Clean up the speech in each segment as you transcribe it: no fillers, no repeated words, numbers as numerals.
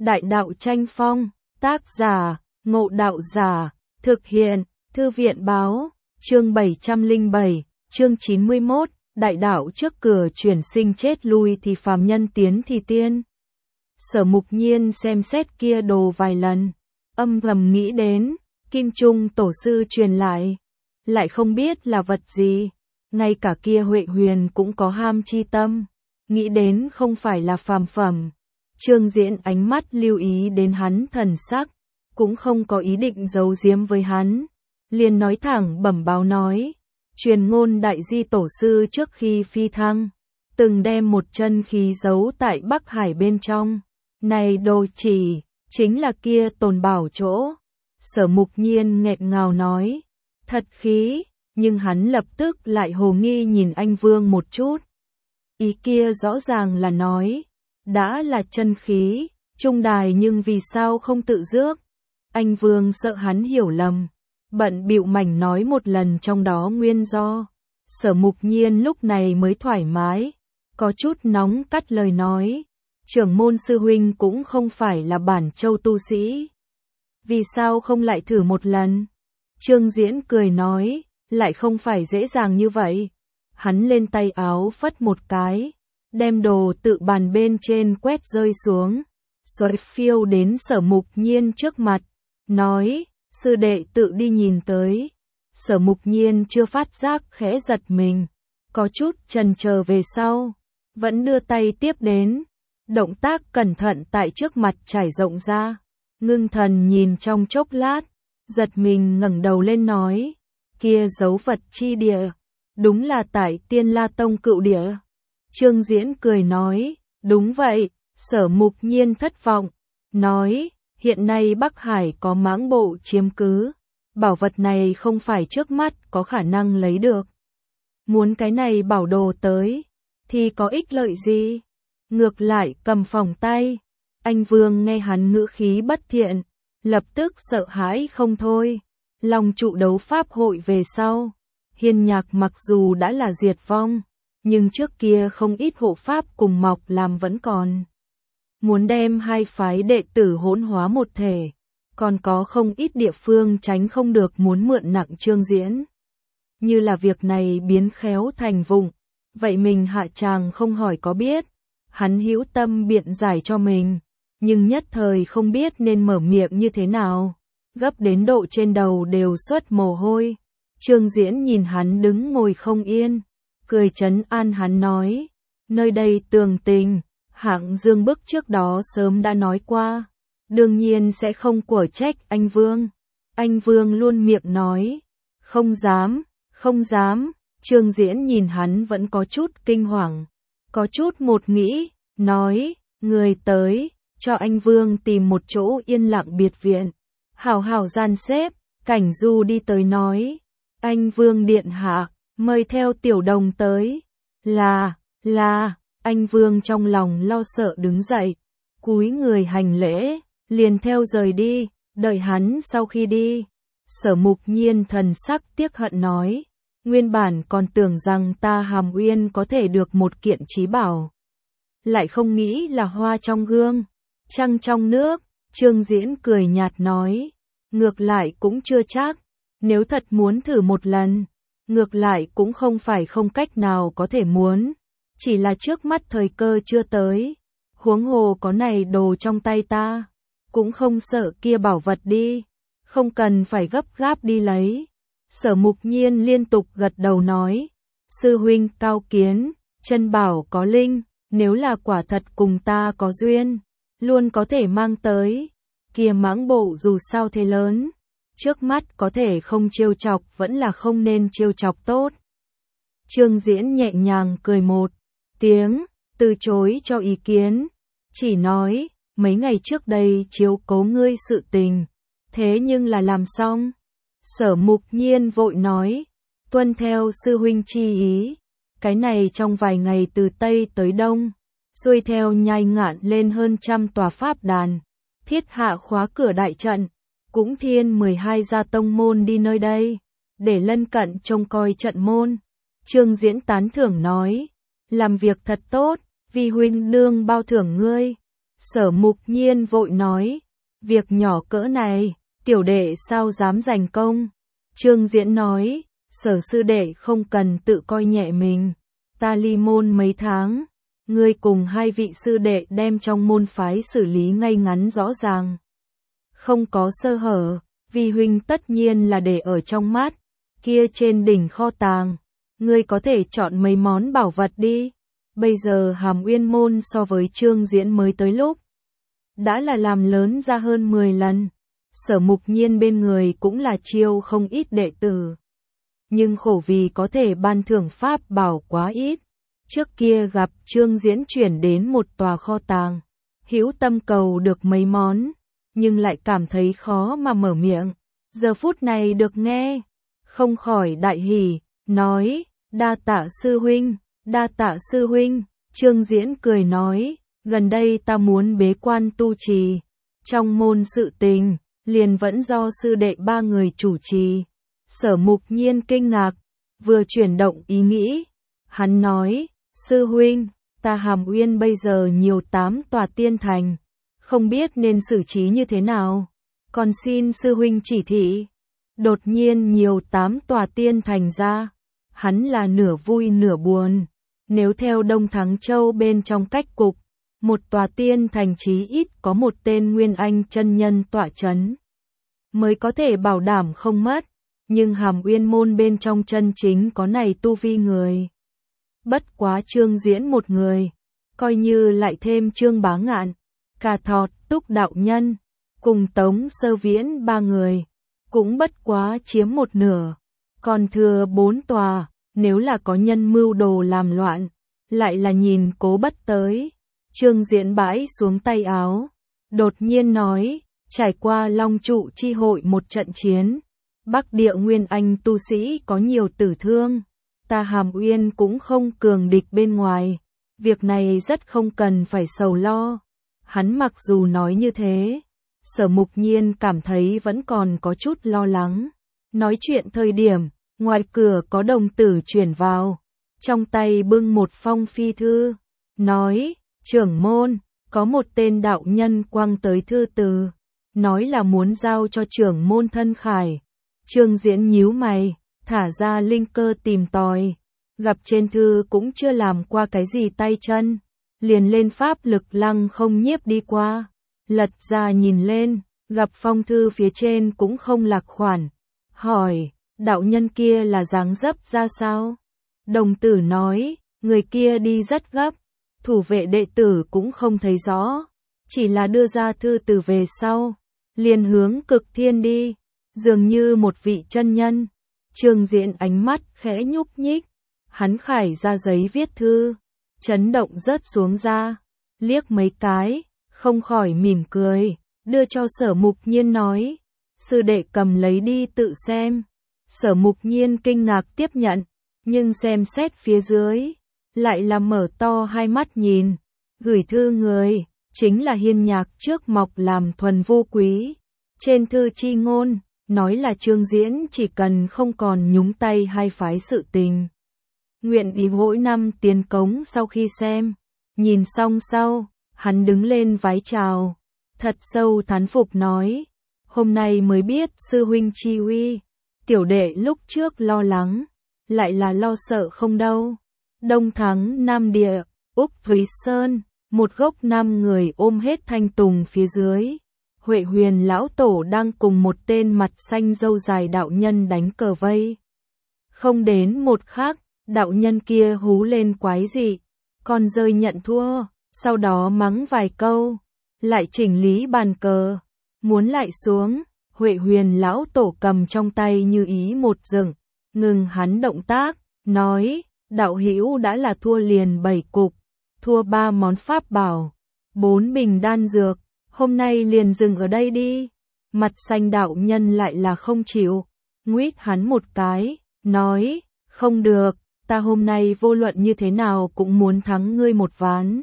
Đại đạo tranh phong, tác giả, Ngộ Đạo Giả, thực hiện, Thư viện báo, chương 707, chương 91, đại đạo trước cửa chuyển sinh chết lui thì phàm nhân tiến thì tiên. Sở Mục Nhiên xem xét kia đồ vài lần, âm thầm nghĩ đến, Kim Trung tổ sư truyền lại không biết là vật gì, ngay cả kia Huệ Huyền cũng có ham chi tâm, nghĩ đến không phải là phàm phẩm. Trương Diễn ánh mắt lưu ý đến hắn thần sắc, cũng không có ý định giấu giếm với hắn, liền nói thẳng bẩm báo nói, truyền ngôn đại di tổ sư trước khi phi thăng, từng đem một chân khí giấu tại Bắc Hải bên trong, này đồ chỉ, chính là kia tồn bảo chỗ. Sở Mục Nhiên nghẹn ngào nói, thật khí, nhưng hắn lập tức lại hồ nghi nhìn anh Vương một chút. Ý kia rõ ràng là nói, đã là chân khí, trung đài nhưng vì sao không tự rước. Anh Vương sợ hắn hiểu lầm, bận bịu mảnh nói một lần trong đó nguyên do. Sở Mục Nhiên lúc này mới thoải mái, có chút nóng cắt lời nói, trưởng môn sư huynh cũng không phải là bản châu tu sĩ. Vì sao không lại thử một lần? Trương Diễn cười nói, lại không phải dễ dàng như vậy. Hắn lên tay áo phất một cái, đem đồ tự bàn bên trên quét rơi xuống, xoay phiêu đến Sở Mục Nhiên trước mặt, nói, sư đệ tự đi nhìn tới. Sở Mục Nhiên chưa phát giác khẽ giật mình, có chút chần chờ về sau, vẫn đưa tay tiếp đến, động tác cẩn thận tại trước mặt trải rộng ra, ngưng thần nhìn trong chốc lát, giật mình ngẩng đầu lên nói, kia dấu vật chi địa, đúng là tại Tiên La Tông cựu địa. Trương Diễn cười nói, đúng vậy. Sở Mục Nhiên thất vọng, nói, hiện nay Bắc Hải có mãng bộ chiếm cứ, bảo vật này không phải trước mắt có khả năng lấy được. Muốn cái này bảo đồ tới, thì có ích lợi gì? Ngược lại cầm phòng tay. Anh Vương nghe hắn ngữ khí bất thiện, lập tức sợ hãi không thôi. Long trụ đấu pháp hội về sau, Hiên Nhạc mặc dù đã là diệt vong, nhưng trước kia không ít hộ pháp cùng mọc làm vẫn còn. Muốn đem hai phái đệ tử hỗn hóa một thể, còn có không ít địa phương tránh không được muốn mượn nặng Trương Diễn. Như là việc này biến khéo thành vụng, vậy mình hạ tràng không hỏi có biết, hắn hữu tâm biện giải cho mình, nhưng nhất thời không biết nên mở miệng như thế nào, gấp đến độ trên đầu đều xuất mồ hôi. Trương Diễn nhìn hắn đứng ngồi không yên, cười trấn an hắn nói, nơi đây tường tình, Hạng Dương Bức trước đó sớm đã nói qua, đương nhiên sẽ không của trách anh Vương. Anh Vương luôn miệng nói, không dám, không dám. Trương Diễn nhìn hắn vẫn có chút kinh hoàng, có chút một nghĩ, nói, người tới, cho anh Vương tìm một chỗ yên lặng biệt viện, hảo hảo gian xếp. Cảnh Du đi tới nói, anh Vương điện hạ, mời theo tiểu đồng tới. Là, anh Vương trong lòng lo sợ đứng dậy, cúi người hành lễ, liền theo rời đi, đợi hắn sau khi đi. Sở Mục Nhiên thần sắc tiếc hận nói, nguyên bản còn tưởng rằng ta Hàm Uyên có thể được một kiện chí bảo, lại không nghĩ là hoa trong gương, trăng trong nước. Trương Diễn cười nhạt nói, ngược lại cũng chưa chắc, nếu thật muốn thử một lần, ngược lại cũng không phải không cách nào có thể muốn, chỉ là trước mắt thời cơ chưa tới, huống hồ có này đồ trong tay ta, cũng không sợ kia bảo vật đi, không cần phải gấp gáp đi lấy. Sở Mục Nhiên liên tục gật đầu nói, sư huynh cao kiến, chân bảo có linh, nếu là quả thật cùng ta có duyên, luôn có thể mang tới. Kia mãng bộ dù sao thế lớn, trước mắt có thể không trêu chọc vẫn là không nên trêu chọc tốt. Trương Diễn nhẹ nhàng cười một tiếng, từ chối cho ý kiến, chỉ nói, mấy ngày trước đây chiếu cố ngươi sự tình, thế nhưng là làm xong. Sở Mục Nhiên vội nói, tuân theo sư huynh chi ý, cái này trong vài ngày từ Tây tới Đông, xuôi theo nhai ngạn lên hơn 100 tòa pháp đàn, thiết hạ khóa cửa đại trận, cũng thiên 12 gia tông môn đi nơi đây, để lân cận trông coi trận môn. Trương Diễn tán thưởng nói, làm việc thật tốt, vì huynh đương bao thưởng ngươi. Sở Mục Nhiên vội nói, việc nhỏ cỡ này, tiểu đệ sao dám giành công. Trương Diễn nói, Sở sư đệ không cần tự coi nhẹ mình, ta ly môn mấy tháng, ngươi cùng hai vị sư đệ đem trong môn phái xử lý ngay ngắn rõ ràng. Không có sơ hở, vi huynh tất nhiên là để ở trong mắt, kia trên đỉnh kho tàng, ngươi có thể chọn mấy món bảo vật đi. Bây giờ Hàm Uyên môn so với Trương Diễn mới tới lúc, đã là làm lớn ra hơn 10 lần. Sở Mục Nhiên bên người cũng là chiêu không ít đệ tử. Nhưng khổ vì có thể ban thưởng pháp bảo quá ít. Trước kia gặp Trương Diễn chuyển đến một tòa kho tàng, hữu tâm cầu được mấy món, nhưng lại cảm thấy khó mà mở miệng. Giờ phút này được nghe, không khỏi đại hỉ, nói, đa tạ sư huynh, đa tạ sư huynh. Trương Diễn cười nói, gần đây ta muốn bế quan tu trì, trong môn sự tình, liền vẫn do sư đệ ba người chủ trì. Sở Mục Nhiên kinh ngạc, vừa chuyển động ý nghĩ, hắn nói, sư huynh, ta Hàm Uyên bây giờ nhiều 8 tòa tiên thành, không biết nên xử trí như thế nào, còn xin sư huynh chỉ thị. Đột nhiên nhiều 8 tòa tiên thành ra, hắn là nửa vui nửa buồn. Nếu theo Đông Thắng Châu bên trong cách cục, một tòa tiên thành chí ít có một tên Nguyên Anh chân nhân tọa chấn, mới có thể bảo đảm không mất, nhưng Hàm Uyên môn bên trong chân chính có này tu vi người. Bất quá Trương Diễn một người, coi như lại thêm Trương Bá Ngạn, Cà Thọt, Túc đạo nhân, cùng Tống Sơ Viễn ba người, cũng bất quá chiếm một nửa, còn thừa 4 tòa, nếu là có nhân mưu đồ làm loạn, lại là nhìn cố bất tới. Trương Diễn bãi xuống tay áo, đột nhiên nói, trải qua Long Trụ chi hội một trận chiến, Bắc Địa Nguyên Anh tu sĩ có nhiều tử thương, ta Hàm Uyên cũng không cường địch bên ngoài, việc này rất không cần phải sầu lo. Hắn mặc dù nói như thế, Sở Mục Nhiên cảm thấy vẫn còn có chút lo lắng. Nói chuyện thời điểm, ngoài cửa có đồng tử chuyển vào, trong tay bưng một phong phi thư, nói, trưởng môn, có một tên đạo nhân quăng tới thư từ, nói là muốn giao cho trưởng môn Thân Khải. Trương Diễn nhíu mày, thả ra linh cơ tìm tòi, gặp trên thư cũng chưa làm qua cái gì tay chân, liền lên pháp lực lăng không nhiếp đi qua, lật ra nhìn lên, gặp phong thư phía trên cũng không lạc khoản, hỏi, đạo nhân kia là dáng dấp ra sao? Đồng tử nói, người kia đi rất gấp, thủ vệ đệ tử cũng không thấy rõ, chỉ là đưa ra thư từ về sau, liền hướng Cực Thiên đi, dường như một vị chân nhân. Trương Diễn ánh mắt khẽ nhúc nhích, hắn khải ra giấy viết thư, chấn động rớt xuống ra, liếc mấy cái, không khỏi mỉm cười, đưa cho Sở Mục Nhiên nói, sư đệ cầm lấy đi tự xem. Sở Mục Nhiên kinh ngạc tiếp nhận, nhưng xem xét phía dưới, lại là mở to hai mắt nhìn, gửi thư người, chính là Hiên Nhạc trước mọc làm thuần vô quý. Trên thư chi ngôn, nói là Trương Diễn chỉ cần không còn nhúng tay hai phái sự tình, nguyện ý mỗi năm tiền cống. Sau khi xem, nhìn xong sau, hắn đứng lên vái chào, thật sâu thán phục nói, hôm nay mới biết sư huynh chi uy, tiểu đệ lúc trước lo lắng, lại là lo sợ không đâu. Đông Thắng Nam Địa, Úc Thúy Sơn, một gốc 5 người ôm hết thanh tùng phía dưới. Huệ Huyền lão tổ đang cùng một tên mặt xanh râu dài đạo nhân đánh cờ vây. Không đến một khắc, đạo nhân kia hú lên quái dị, còn rơi nhận thua, sau đó mắng vài câu, lại chỉnh lý bàn cờ, muốn lại xuống. Huệ Huyền lão tổ cầm trong tay như ý một dừng, ngừng hắn động tác, nói, đạo hữu đã là thua liền 7 cục, thua 3 món pháp bảo, 4 bình đan dược, hôm nay liền dừng ở đây đi. Mặt xanh đạo nhân lại là không chịu, nguýt hắn một cái, nói, không được, ta hôm nay vô luận như thế nào cũng muốn thắng ngươi một ván.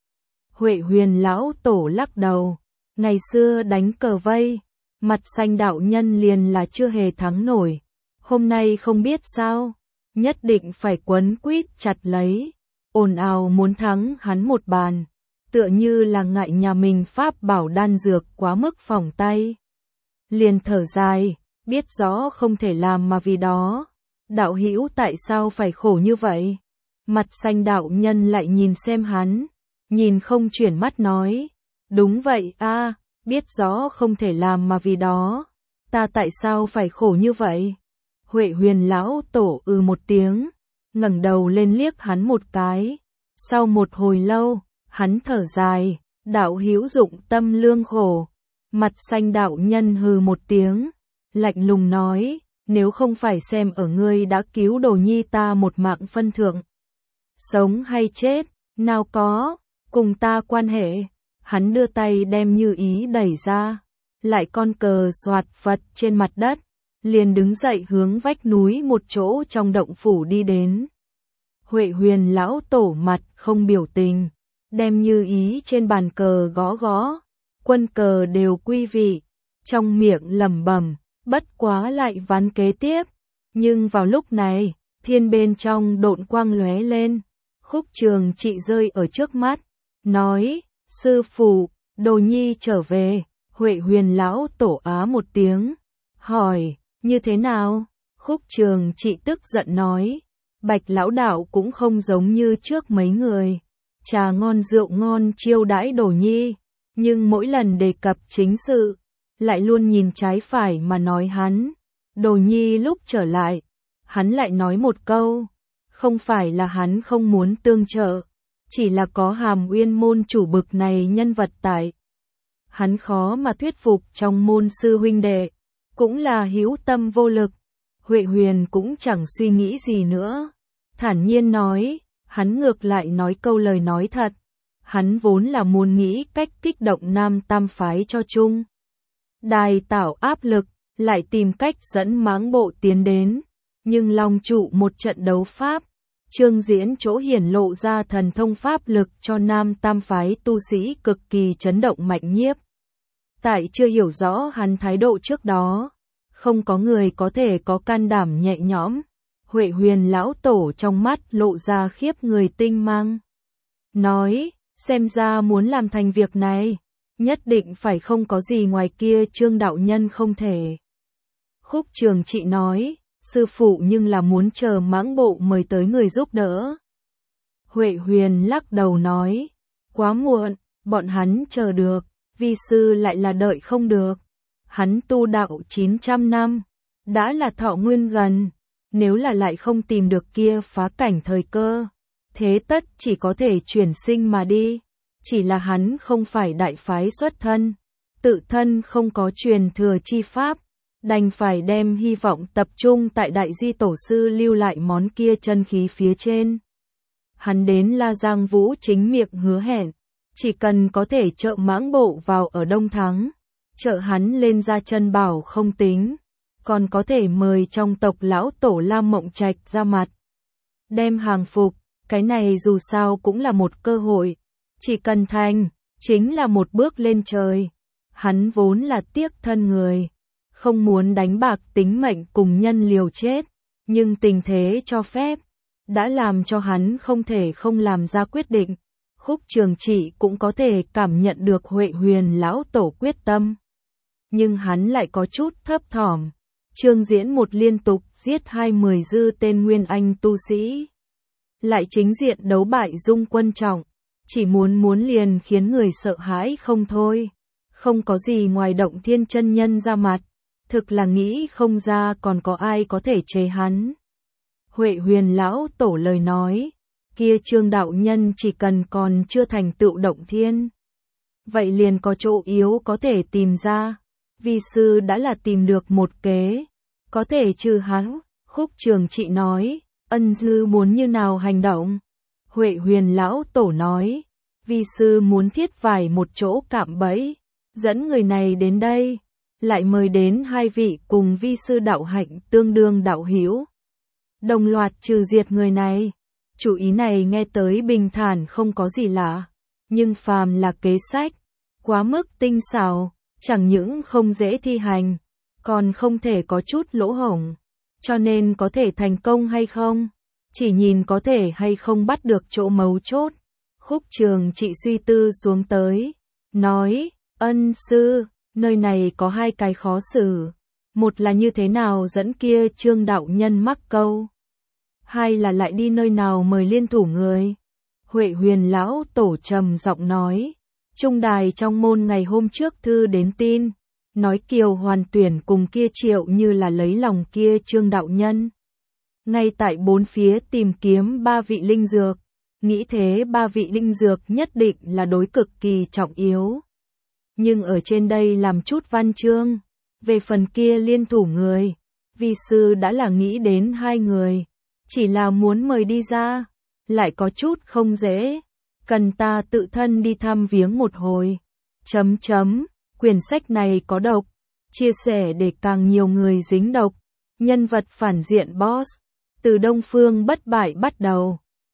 Huệ Huyền lão tổ lắc đầu, ngày xưa đánh cờ vây, mặt xanh đạo nhân liền là chưa hề thắng nổi, hôm nay không biết sao, nhất định phải quấn quýt chặt lấy, ồn ào muốn thắng hắn một bàn. tựa như là ngại nhà mình pháp bảo đan dược quá mức phỏng tay. Liền thở dài, biết rõ không thể làm mà vì đó. Đạo hữu tại sao phải khổ như vậy? Mặt xanh đạo nhân lại nhìn xem hắn, nhìn không chuyển mắt nói, đúng vậy a, biết rõ không thể làm mà vì đó. Ta tại sao phải khổ như vậy? Huệ Huyền lão tổ một tiếng, ngẩng đầu lên liếc hắn một cái. Sau một hồi lâu, hắn thở dài, đạo hữu dụng tâm lương khổ. Mặt xanh đạo nhân hừ một tiếng, lạnh lùng nói, nếu không phải xem ở ngươi đã cứu đồ nhi ta một mạng phân thượng. Sống hay chết, nào có, cùng ta quan hệ. Hắn đưa tay đem Như Ý đẩy ra, lại con cờ xoạt phật trên mặt đất, liền đứng dậy hướng vách núi một chỗ trong động phủ đi đến. Huệ Huyền lão tổ mặt không biểu tình, đem Như Ý trên bàn cờ gõ gõ, quân cờ đều quy vị, trong miệng lẩm bẩm, bất quá lại ván kế tiếp. Nhưng vào lúc này, thiên bên trong độn quang lóe lên, Khúc Trường Trị rơi ở trước mắt, nói, sư phụ, đồ nhi trở về. Huệ Huyền lão tổ á một tiếng, hỏi, như thế nào? Khúc Trường Trị tức giận nói, Bạch lão đạo cũng không giống như trước mấy người, trà ngon rượu ngon chiêu đãi đồ nhi, nhưng mỗi lần đề cập chính sự, lại luôn nhìn trái phải mà nói hắn. Đồ nhi lúc trở lại, hắn lại nói một câu, không phải là hắn không muốn tương trợ, chỉ là có Hàm Uyên môn chủ bực này nhân vật tại. Hắn khó mà thuyết phục trong môn sư huynh đệ, cũng là hữu tâm vô lực. Huệ Huyền cũng chẳng suy nghĩ gì nữa, thản nhiên nói, hắn ngược lại nói câu lời nói thật. Hắn vốn là muốn nghĩ cách kích động Nam Tam phái cho chung đài tạo áp lực, lại tìm cách dẫn Mãng Bộ tiến đến, nhưng Long trụ một trận đấu pháp, Trương Diễn chỗ hiển lộ ra thần thông pháp lực cho Nam Tam phái tu sĩ cực kỳ chấn động mạnh nhiếp. Tại chưa hiểu rõ hắn thái độ trước đó, không có người có thể có can đảm nhẹ nhõm. Huệ Huyền lão tổ trong mắt lộ ra khiếp người tinh mang, nói, xem ra muốn làm thành việc này, nhất định phải không có gì ngoài kia Trương đạo nhân không thể. Khúc Trường Trị nói, sư phụ nhưng là muốn chờ Mãng Bộ mời tới người giúp đỡ. Huệ Huyền lắc đầu nói, quá muộn, bọn hắn chờ được, vi sư lại là đợi không được. Hắn tu đạo 900 năm, đã là thọ nguyên gần, nếu là lại không tìm được kia phá cảnh thời cơ, thế tất chỉ có thể chuyển sinh mà đi. Chỉ là hắn không phải đại phái xuất thân, tự thân không có truyền thừa chi pháp, đành phải đem hy vọng tập trung tại đại di tổ sư lưu lại món kia chân khí phía trên. Hắn đến La Giang Vũ chính miệng hứa hẹn, chỉ cần có thể trợ Mãng Bộ vào ở Đông Thắng, trợ hắn lên ra chân bảo không tính, còn có thể mời trong tộc lão tổ Lam Mộng Trạch ra mặt, đem hàng phục. Cái này dù sao cũng là một cơ hội, chỉ cần thành, chính là một bước lên trời. Hắn vốn là tiếc thân người, không muốn đánh bạc tính mệnh cùng nhân liều chết, nhưng tình thế cho phép, đã làm cho hắn không thể không làm ra quyết định. Khúc Trường Trị cũng có thể cảm nhận được Huệ Huyền lão tổ quyết tâm, nhưng hắn lại có chút thấp thỏm. Trương Diễn một liên tục giết 20 dư tên nguyên anh tu sĩ, lại chính diện đấu bại Dung Quân Trọng, chỉ muốn liền khiến người sợ hãi không thôi. Không có gì ngoài Động Thiên chân nhân ra mặt, thực là nghĩ không ra còn có ai có thể chế hắn. Huệ Huyền lão tổ lời nói, kia Trương đạo nhân chỉ cần còn chưa thành tựu Động Thiên, vậy liền có chỗ yếu có thể tìm ra. Vi sư đã là tìm được một kế, có thể trừ hắn. Khúc Trường Trị nói, ân dư muốn như nào hành động? Huệ Huyền lão tổ nói, vi sư muốn thiết vài một chỗ cạm bẫy, dẫn người này đến đây, lại mời đến hai vị cùng vi sư đạo hạnh tương đương đạo hữu, đồng loạt trừ diệt người này. Chủ ý này nghe tới bình thản không có gì lạ, nhưng phàm là kế sách, quá mức tinh xảo, chẳng những không dễ thi hành, còn không thể có chút lỗ hổng. Cho nên có thể thành công hay không, chỉ nhìn có thể hay không bắt được chỗ mấu chốt. Khúc Trường Trị suy tư xuống tới, nói, ân sư, nơi này có hai cái khó xử. Một là như thế nào dẫn kia Trương đạo nhân mắc câu. Hai là lại đi nơi nào mời liên thủ người. Huệ Huyền lão tổ trầm giọng nói, trung đài trong môn ngày hôm trước thư đến tin, nói Kiều Hoàn tuyển cùng kia Triệu Như là lấy lòng kia Trương đạo nhân. Ngay tại bốn phía tìm kiếm 3 vị linh dược, nghĩ thế 3 vị linh dược nhất định là đối cực kỳ trọng yếu. Nhưng ở trên đây làm chút văn chương, về phần kia liên thủ người, vi sư đã là nghĩ đến 2 người, chỉ là muốn mời đi ra, lại có chút không dễ, cần ta tự thân đi thăm viếng một hồi. Quyển sách này có độc, chia sẻ để càng nhiều người dính độc. Nhân vật phản diện boss, từ Đông Phương bất bại bắt đầu.